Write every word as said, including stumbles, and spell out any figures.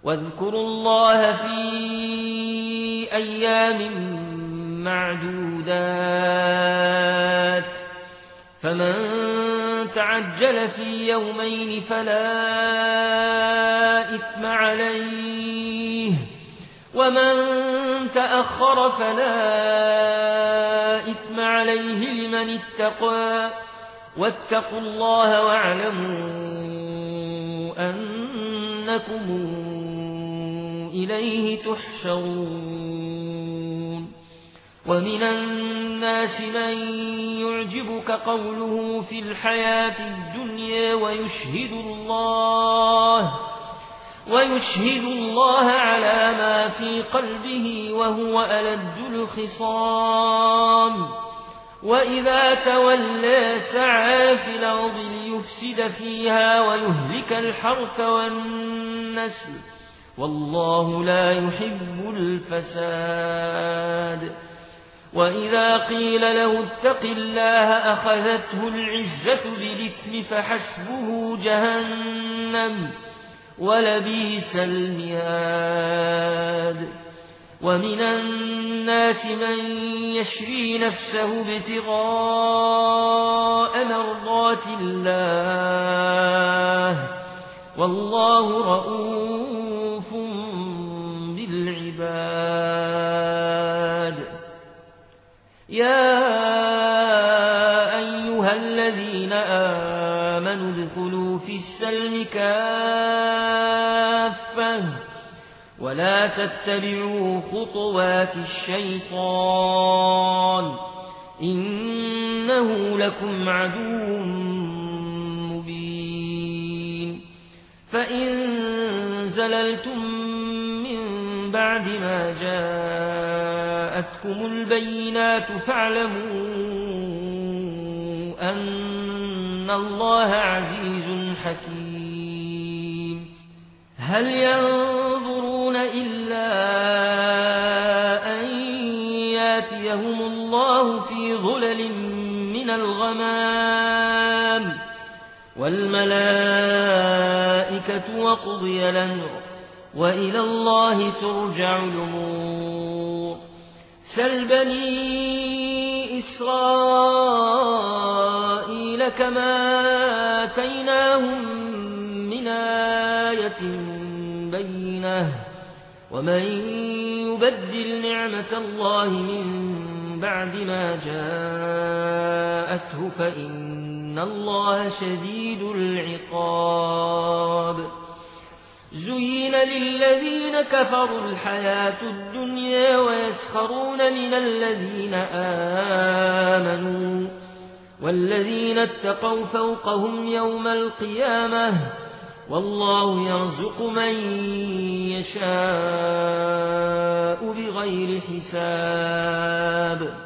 واذكروا الله في أيام معدودات فمن تعجل في يومين فلا إثم عليه ومن تأخر فلا إثم عليه لمن اتقى واتقوا الله واعلموا أنكم إليه تحشرون ومن الناس من يعجبك قوله في الحياة الدنيا ويشهد الله ويشهد الله على ما في قلبه وهو ألد الخصام وإذا تولى سعى في الأرض ليفسد فيها ويهلك الحرث والنسل والله لا يحب الفساد وإذا قيل له اتق الله أخذته العزة بالإثم فحسبه جهنم ولبئس المهاد ومن الناس من يشري نفسه ابتغاء مرضات الله والله رؤوف بالعباد يا أيها الذين آمنوا ادخلوا في السلم كافة ولا تتبعوا خطوات الشيطان إنه لكم عدو مبين فإن زللتم من بعد ما جاءتكم البينات فاعلموا أن الله عزيز حكيم هل ينظرون إلا أن ياتيهم الله في ظلل من الغمام والملائكة وقضي الأمر وإلى الله ترجع الأمور سل بني إسرائيل كما آتيناهم من آية بينة ومن يبدل نعمة الله من بعد ما جاءته فإن الله شديد العقاب زين للذين كفروا الحياة الدنيا ويسخرون من الذين آمنوا والذين اتقوا فوقهم يوم القيامة والله يرزق من يشاء بغير حساب